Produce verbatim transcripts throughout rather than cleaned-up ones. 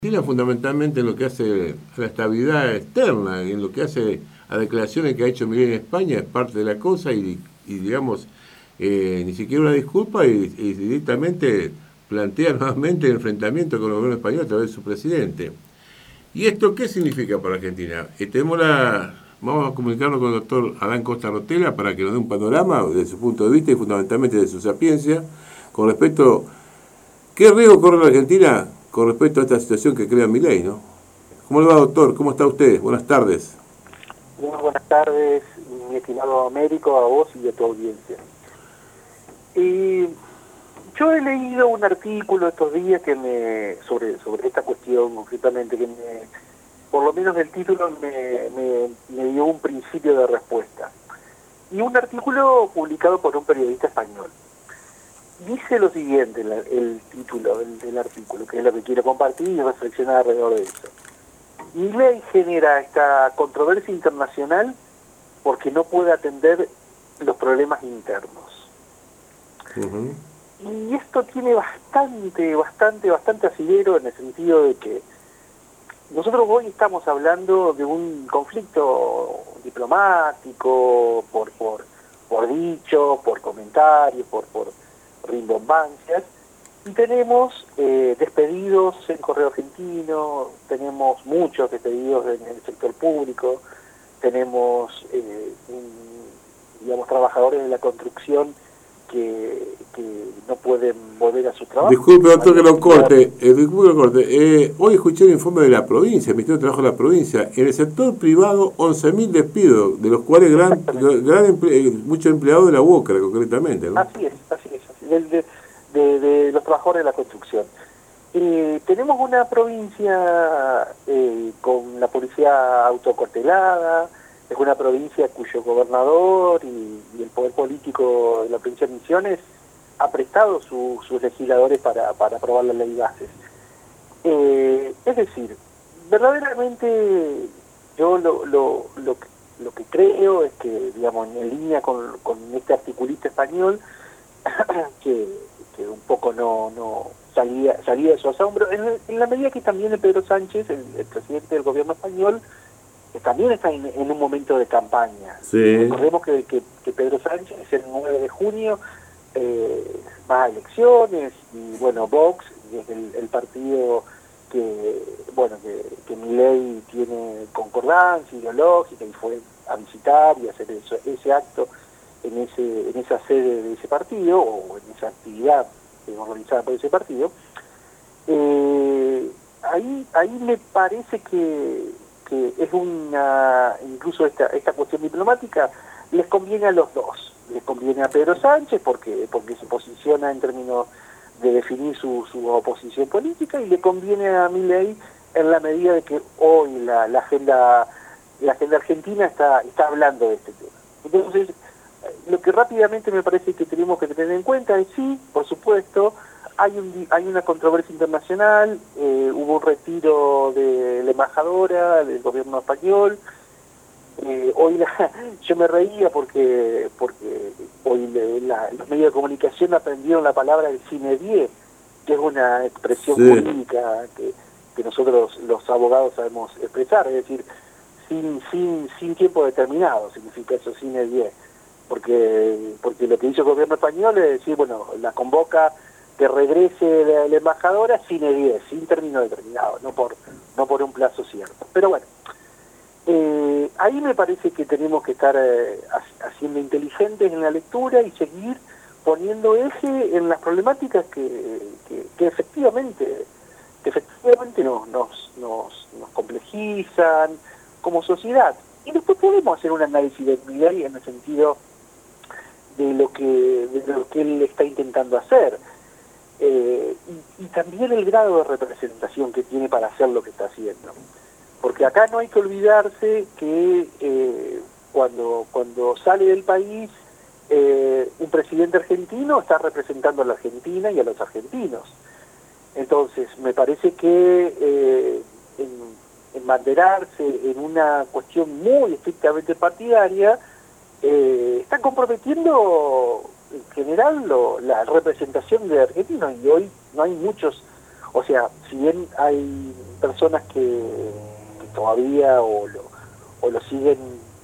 Argentina fundamentalmente en lo que hace a la estabilidad externa, en lo que hace a declaraciones que ha hecho Milei en España, es parte de la cosa y, y digamos, eh, ni siquiera una disculpa y, y directamente plantea nuevamente el enfrentamiento con el gobierno español a través de su presidente. ¿Y esto qué significa para Argentina? Eh, tenemos la, vamos a comunicarnos con el doctor Adán Costa Rotela para que nos dé un panorama desde su punto de vista y fundamentalmente de su sapiencia con respecto a qué riesgo corre la Argentina con respecto a esta situación que crea Milei, ¿no? ¿Cómo le va, doctor? ¿Cómo está usted? Buenas tardes. Muy buenas tardes, mi estimado Américo, a vos y a tu audiencia. Y yo he leído un artículo estos días que me sobre sobre esta cuestión concretamente, que me, por lo menos el título me, me, me dio un principio de respuesta. Y un artículo publicado por un periodista español. Dice lo siguiente, el, el título del, del artículo, que es lo que quiero compartir y reflexionar alrededor de eso. Milei genera esta controversia internacional porque no puede atender los problemas internos. Uh-huh. Y esto tiene bastante, bastante, bastante asidero en el sentido de que nosotros hoy estamos hablando de un conflicto diplomático, por, por, por dichos, por comentarios, por... por rimbombancias, y tenemos eh, despedidos en Correo Argentino, tenemos muchos despedidos en el sector público, tenemos eh, un, digamos trabajadores de la construcción que, que no pueden volver a su trabajo. Disculpe, doctor, que lo corte, eh, disculpe que lo corte. Eh, hoy escuché el informe de la provincia, el Ministerio de Trabajo de la provincia. En el sector privado, once mil despidos, de los cuales gran, gran emple muchos empleados de la UOCRA, concretamente, ¿no? Así es, así es, así es. De, de, de los trabajadores de la construcción. Eh, tenemos una provincia eh, con la policía autocortelada, es una provincia cuyo gobernador y, y el poder político de la provincia de Misiones ha prestado su, sus legisladores para, para aprobar la ley bases. Eh, es decir, verdaderamente yo lo, lo, lo, que, lo que creo es que, digamos, en línea con, con este articulista español, que, que un poco no, no salía, salía de su asombro, en, en la medida que también el Pedro Sánchez, el, el presidente del gobierno español, que también está en, en un momento de campaña. Sí. Recordemos que, que, que Pedro Sánchez el nueve de junio eh, va a elecciones y bueno, Vox es el, el partido que bueno que, que Milei tiene concordancia ideológica y fue a visitar y hacer eso, ese acto en ese en esa sede de ese partido o en esa actividad organizada por ese partido. Eh, ahí ahí me parece que que es una, incluso esta esta cuestión diplomática les conviene a los dos, les conviene a Pedro Sánchez porque porque se posiciona en términos de definir su, su oposición política y le conviene a Milei en la medida de que hoy la, la agenda la agenda argentina está está hablando de este tema. Entonces, lo que rápidamente me parece que tenemos que tener en cuenta es sí, por supuesto, hay un hay una controversia internacional, eh, hubo un retiro de la embajadora del gobierno español, eh, hoy la, yo me reía porque porque hoy le, la, los medios de comunicación aprendieron la palabra del sine die, que es una expresión sí. jurídica que, que nosotros los abogados sabemos expresar, es decir, sin sin sin tiempo determinado, significa eso sine die, porque porque lo que hizo el gobierno español es decir, bueno, la convoca que regrese la, la embajadora sine die, sin término determinado, no por no por un plazo cierto. Pero bueno, eh, ahí me parece que tenemos que estar eh, haciendo inteligentes en la lectura y seguir poniendo eje en las problemáticas que, que, que efectivamente que efectivamente nos, nos, nos, nos complejizan como sociedad. Y después podemos hacer un análisis de Milei en el sentido de lo que de lo que él está intentando hacer. Eh, y, y también el grado de representación que tiene para hacer lo que está haciendo. Porque acá no hay que olvidarse que eh, cuando, cuando sale del país, eh, un presidente argentino está representando a la Argentina y a los argentinos. Entonces, me parece que eh, en, embanderarse en una cuestión muy estrictamente partidaria, eh, está comprometiendo en general lo, la representación de argentinos, y hoy no hay muchos O sea, si bien hay personas que, que todavía o lo, o lo siguen,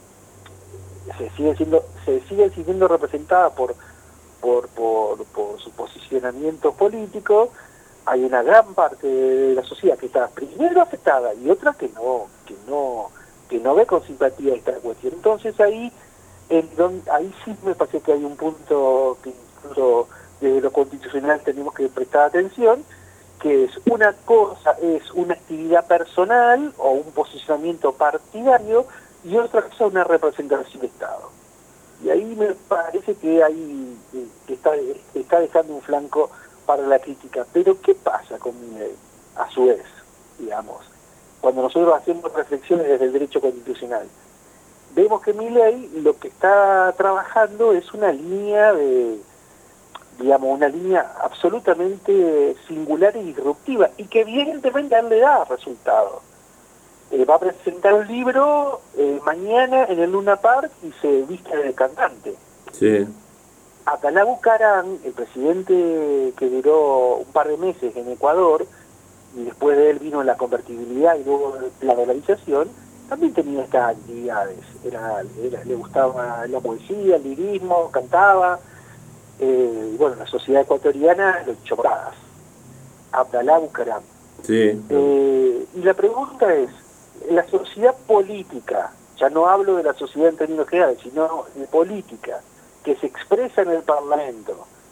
se siguen siendo, se siguen siendo representadas por, por, por, por su posicionamiento político, hay una gran parte de la sociedad que está primero afectada y otra que no, que no, que no ve con simpatía esta cuestión. Entonces ahí, en donde, ahí sí me parece que hay un punto que incluso desde lo constitucional tenemos que prestar atención, que es una cosa, es una actividad personal o un posicionamiento partidario, y otra cosa una representación de Estado. Y ahí me parece que ahí que está, está dejando un flanco para la crítica. Pero ¿qué pasa con Milei? A su vez, digamos, cuando nosotros hacemos reflexiones desde el derecho constitucional, vemos que Milei lo que está trabajando es una línea de, digamos, una línea absolutamente singular y disruptiva, y que evidentemente a él le da resultados. Eh, va a presentar un libro eh, mañana en el Luna Park y se viste de cantante. Sí. Abdalá Bucaram, el presidente que duró un par de meses en Ecuador, y después de él vino la convertibilidad y luego la dolarización, también tenía estas actividades. Era, era, le gustaba la poesía, el lirismo, cantaba. Eh, y bueno, la sociedad ecuatoriana lo echó bragas. Abdalá Bucaram. Sí. Eh, y la pregunta es, la sociedad política, ya no hablo de la sociedad en términos generales, sino de política, que se expresa en el Parlamento,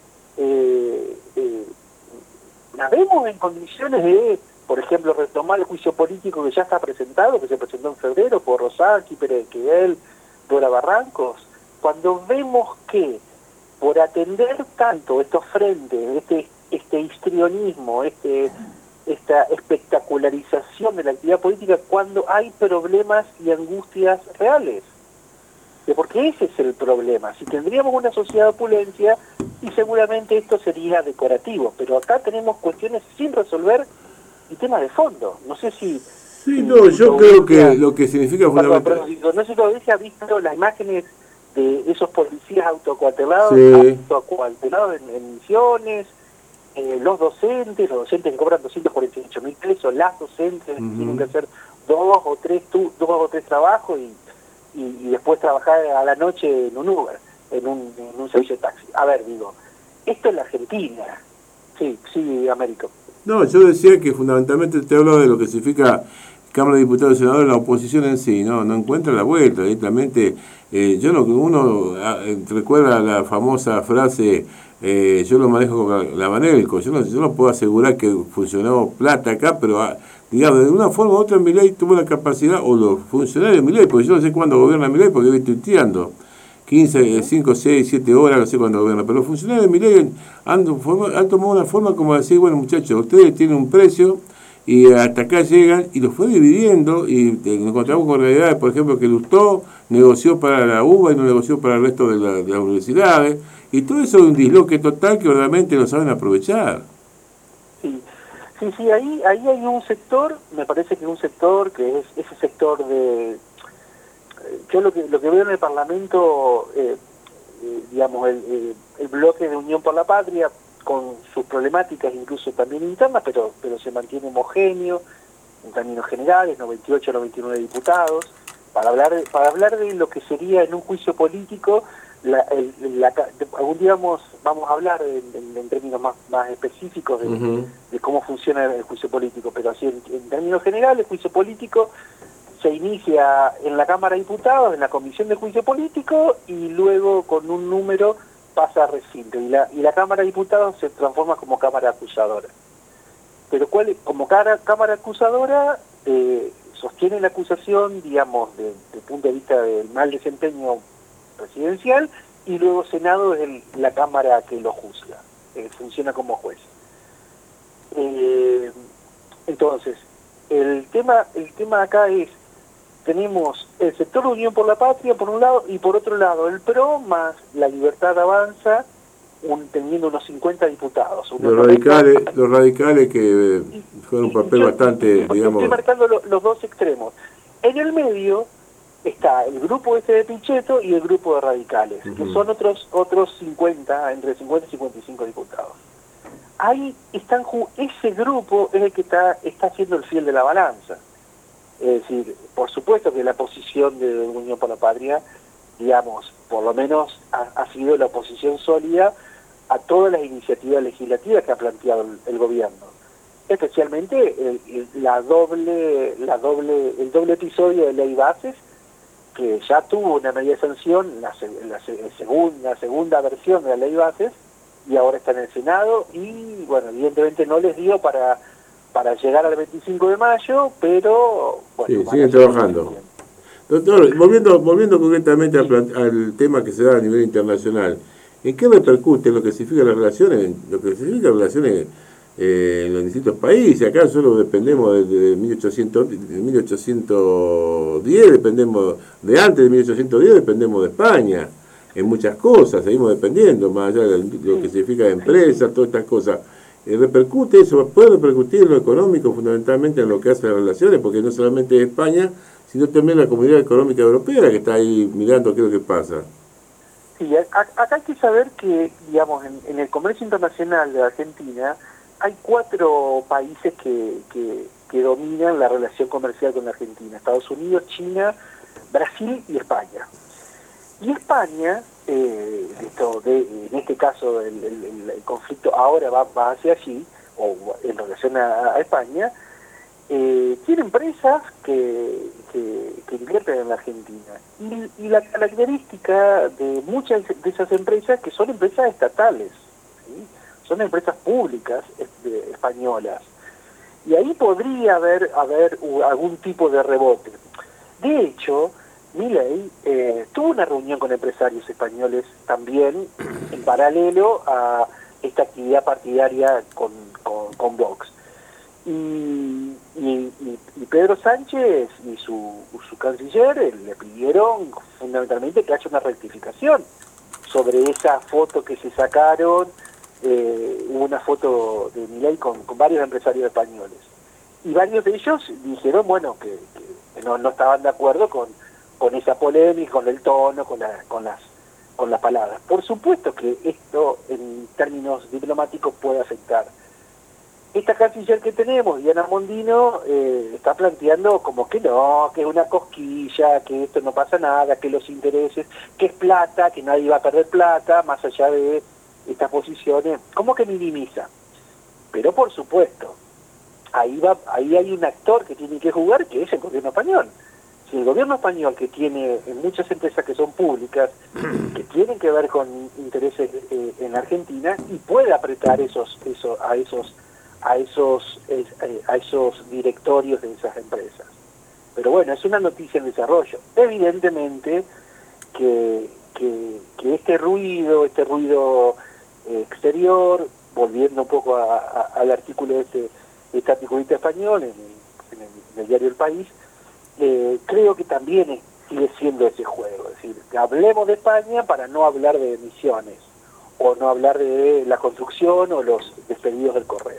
eh, eh, ¿la vemos en condiciones de, por ejemplo, retomar el juicio político que ya está presentado, que se presentó en febrero por Rosaki, Pérez Quedel, Dora Barrancos? Cuando vemos que por atender tanto estos frentes, este, este histrionismo, este, esta espectacularización de la actividad política, cuando hay problemas y angustias reales. Porque ese es el problema. Si tendríamos una sociedad de opulencia, y seguramente esto sería decorativo, pero acá tenemos cuestiones sin resolver y temas de fondo. No sé si... Sí, si no, yo creo que lo que significa fundamentalmente... No sé si todavía ha visto las imágenes de esos policías autocuartelados, sí. autocuartelados en, en Misiones, eh, los docentes, los docentes que cobran doscientos cuarenta y ocho mil pesos, las docentes uh-huh. tienen que hacer dos o tres tu, dos o tres trabajos y, y, y después trabajar a la noche en un Uber, en un, en un servicio de taxi. A ver, digo, esto es la Argentina. Sí, sí, Américo. No, yo decía que fundamentalmente te hablo de lo que significa Cámara de Diputados y Senadores, la oposición en sí, no no encuentra la vuelta, directamente. Eh, yo lo que uno eh, recuerda la famosa frase, eh, yo lo manejo como la Banelco, yo no, yo no puedo asegurar que funcionó plata acá, pero ah, digamos, de una forma u otra Milei tuvo la capacidad, o los funcionarios de Milei, porque yo no sé cuándo gobierna Milei, porque voy tuiteando, quince, cinco, seis, siete horas, no sé cuándo gobierna, pero los funcionarios de Milei han, han tomado una forma como decir, bueno muchachos, ustedes tienen un precio, y hasta acá llegan, y los fue dividiendo, y nos encontramos con realidades, por ejemplo, que Lustó negoció para la U B A y no negoció para el resto de, la, de las universidades, y todo eso es un disloque total que verdaderamente lo saben aprovechar. Sí, sí, sí, ahí, ahí hay un sector, me parece que es un sector que es ese sector de... Yo lo que, lo que veo en el Parlamento, eh, eh, digamos, el, eh, el bloque de Unión por la Patria, con sus problemáticas incluso también internas, pero pero se mantiene homogéneo en términos generales, noventa y ocho, noventa y nueve diputados, para hablar de, para hablar de lo que sería en un juicio político, la, el, la, algún día vamos, vamos a hablar en, en, en términos más, más específicos de, uh-huh. de cómo funciona el juicio político, pero así en, en términos generales, el juicio político se inicia en la Cámara de Diputados, en la Comisión de Juicio Político, y luego con un número pasa a recinto, y la, y la Cámara de Diputados se transforma como Cámara Acusadora. Pero cuál es, como cara, Cámara Acusadora eh, sostiene la acusación, digamos, desde el punto de vista del mal desempeño presidencial, y luego Senado es el, la Cámara que lo juzga, eh, funciona como juez. Eh, entonces, el tema, el tema acá es, tenemos el sector de Unión por la Patria por un lado, y por otro lado el PRO más la Libertad Avanza, un, teniendo unos cincuenta diputados. Los radicales, los radicales que eh, juegan un papel yo, bastante, digamos... Estoy marcando lo, los dos extremos. En el medio está el grupo este de Pichetto y el grupo de radicales, uh-huh. que son otros otros cincuenta, entre cincuenta y cincuenta y cinco diputados. ahí están, ese grupo es el que está, está siendo el fiel de la balanza. Es decir, por supuesto que la posición de Unión por la Patria, digamos, por lo menos ha, ha sido la oposición sólida a todas las iniciativas legislativas que ha planteado el, el gobierno, especialmente el, el, la doble, la doble, el doble episodio de ley bases, que ya tuvo una media sanción, la, la, la, segunda, la segunda versión de la ley bases, y ahora está en el Senado, y bueno, evidentemente no les dio para para llegar al veinticinco de mayo, pero bueno, sí, siguen trabajando. Doctor, volviendo, volviendo concretamente al, al tema que se da a nivel internacional, ¿en qué repercute lo que significa las relaciones, lo que significa las relaciones eh, en los distintos países? Acá solo dependemos de, de mil ochocientos diez, dependemos de antes de mil ochocientos diez, dependemos de España en muchas cosas, seguimos dependiendo, más allá de lo que significa empresas, todas estas cosas. ¿Repercute eso? ¿Puede repercutir en lo económico fundamentalmente en lo que hace las relaciones? Porque no solamente España, sino también la Comunidad Económica Europea que está ahí mirando qué es lo que pasa. Sí, acá hay que saber que, digamos, en, en el comercio internacional de Argentina hay cuatro países que, que, que dominan la relación comercial con la Argentina: Estados Unidos, China, Brasil y España. Y España, eh, esto de, en este caso el, el, el conflicto ahora va, va hacia allí, o en relación a, a España, eh, tiene empresas que, que, que invierten en la Argentina. Y, y la característica de muchas de esas empresas que son empresas estatales, ¿sí? Son empresas públicas este, españolas. Y ahí podría haber, haber algún tipo de rebote. De hecho, Milei eh, tuvo una reunión con empresarios españoles también en paralelo a esta actividad partidaria con, con, con Vox. Y, y, y, y Pedro Sánchez y su, su canciller eh, le pidieron fundamentalmente que haya una rectificación sobre esa foto que se sacaron. Eh, hubo una foto de Milei con, con varios empresarios españoles. Y varios de ellos dijeron, bueno, que, que no, no estaban de acuerdo con con esa polémica, con el tono, con, la, con las con las palabras. Por supuesto que esto, en términos diplomáticos, puede afectar. Esta canciller que tenemos, Diana Mondino, eh, está planteando como que no, que es una cosquilla, que esto no pasa nada, que los intereses, que es plata, que nadie va a perder plata, más allá de estas posiciones, como que minimiza. Pero por supuesto, ahí va, ahí hay un actor que tiene que jugar, que es el gobierno español. Si el gobierno español, que tiene en muchas empresas que son públicas, que tienen que ver con intereses eh, en Argentina, y puede apretar esos, esos, a esos, a esos, eh, a esos directorios de esas empresas. Pero bueno, es una noticia en desarrollo. Evidentemente que, que, que este ruido, este ruido eh, exterior, volviendo un poco a, a, al artículo de este, de este articulista español en el, en el, en el diario El País, Eh, creo que también sigue siendo ese juego, es decir, que hablemos de España para no hablar de emisiones, o no hablar de la construcción o los despedidos del correo.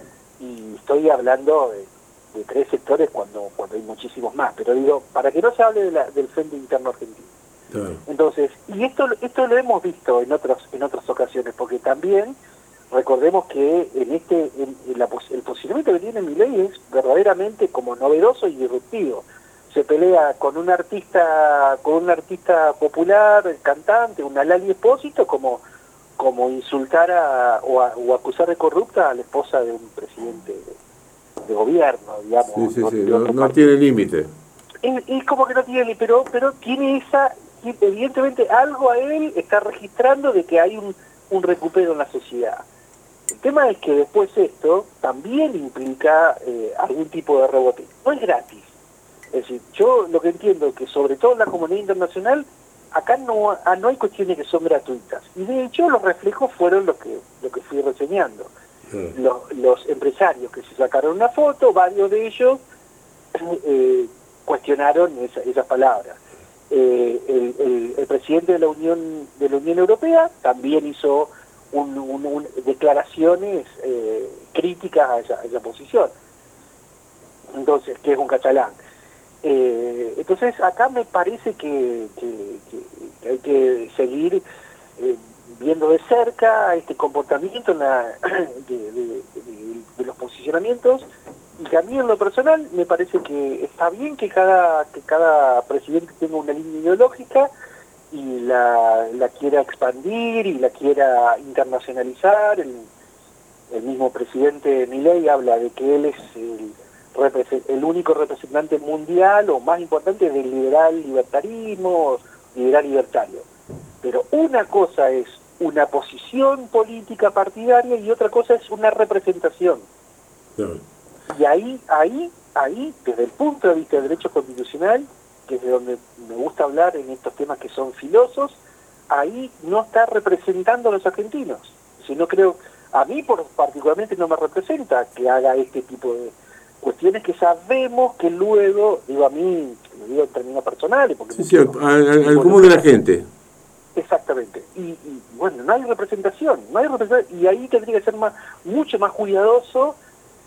Y estoy hablando de, de tres sectores cuando cuando hay muchísimos más, pero digo, para que no se hable de la, del frente interno argentino. Claro. Entonces, y esto esto lo hemos visto en otros en otras ocasiones, porque también recordemos que en este en, en la, el posicionamiento que tiene Milei es verdaderamente como novedoso y disruptivo. Se pelea con un artista con un artista popular, cantante, una Lali Espósito, como como insultar a, o, a, o acusar de corrupta a la esposa de un presidente de, de gobierno, digamos. Sí, sí, sí. No, no tiene límite. Es, es como que no tiene límite, pero, pero tiene esa, evidentemente algo a él está registrando de que hay un, un recupero en la sociedad. El tema es que después esto también implica eh, algún tipo de rebote. No es gratis. Es decir, yo lo que entiendo es que sobre todo en la comunidad internacional, acá no, no hay cuestiones que son gratuitas. Y de hecho los reflejos fueron lo que lo que fui reseñando. Sí. Los, los empresarios que se sacaron una foto, varios de ellos eh, cuestionaron esa, esas palabras. Eh, el, el, el presidente de la Unión de la Unión Europea también hizo un, un, un, declaraciones eh, críticas a esa, a esa posición. Entonces, que es un catalán. Eh, entonces acá me parece que, que, que hay que seguir eh, viendo de cerca este comportamiento en la, de, de, de, de los posicionamientos, y que a mí en lo personal me parece que está bien que cada, que cada presidente tenga una línea ideológica y la, la quiera expandir y la quiera internacionalizar. El, el mismo presidente Milei habla de que él es el, el único representante mundial o más importante del liberal libertarismo, liberal libertario. Pero una cosa es una posición política partidaria y otra cosa es una representación. Claro. Y ahí, ahí, ahí, desde el punto de vista del derecho constitucional, que es de donde me gusta hablar en estos temas que son filosos, ahí no está representando a los argentinos. Si no creo, a mí por, particularmente no me representa que haga este tipo de cuestiones que sabemos que luego, digo a mí, lo digo en términos personales, porque... Sí, sí, al, al, al común de la gente. Exactamente. Y, y bueno, no hay representación, no hay representación, y ahí tendría que ser más, mucho más cuidadoso.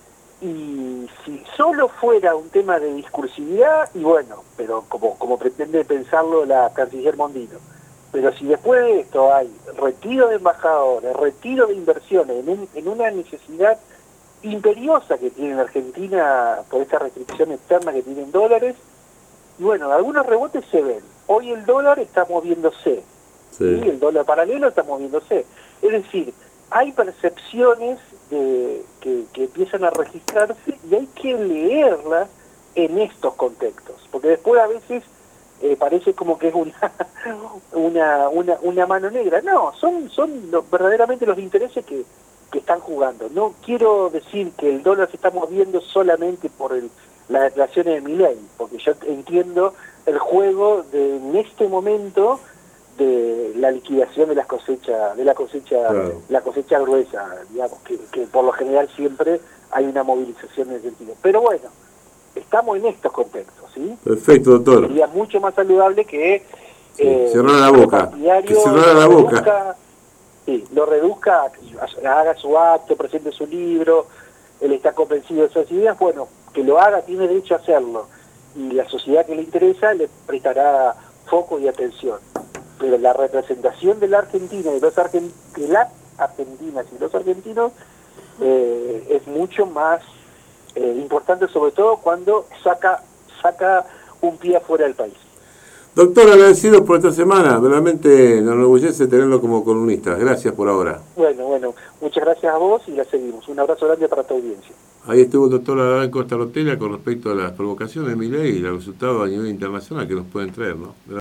Y si solo fuera un tema de discursividad, y bueno, pero como, como pretende pensarlo la canciller Mondino, pero si después de esto hay retiro de embajadores, retiro de inversiones, en, un, en una necesidad imperiosa que tiene la Argentina por esta restricción externa que tienen dólares, y bueno, algunos rebotes se ven. Hoy el dólar está moviéndose, sí. ¿sí? El dólar paralelo está moviéndose. Es decir, hay percepciones de, que, que empiezan a registrarse y hay que leerlas en estos contextos, porque después a veces eh, parece como que es una, una, una, una mano negra. No, son, son lo, verdaderamente los intereses que, que están jugando. No quiero decir que el dólar se está moviendo solamente por el, las declaraciones de Milei, porque yo entiendo el juego de en este momento de la liquidación de las cosechas, de la cosecha, claro. la cosecha gruesa, digamos, que, que por lo general siempre hay una movilización en ese sentido. Pero bueno, estamos en estos contextos, ¿sí? Perfecto, doctor. Sería mucho más saludable que sí, eh, cerrar la boca, que cerrar la boca. Reduzca, sí, lo reduzca, haga su acto, presente su libro, él está convencido de esas ideas, bueno, que lo haga, tiene derecho a hacerlo, y la sociedad que le interesa le prestará foco y atención. Pero la representación de la Argentina y los argent de las argentinas y los argentinos eh, es mucho más eh, importante, sobre todo cuando saca saca un pie afuera del país. Doctor, agradecidos por esta semana, realmente nos enorgullece tenerlo como columnista. Gracias por ahora. Bueno, bueno, muchas gracias a vos y la seguimos. Un abrazo grande para tu audiencia. Ahí estuvo el doctor Adán Costa Rotella con respecto a las provocaciones de Milei y los resultados a nivel internacional que nos pueden traer, ¿no?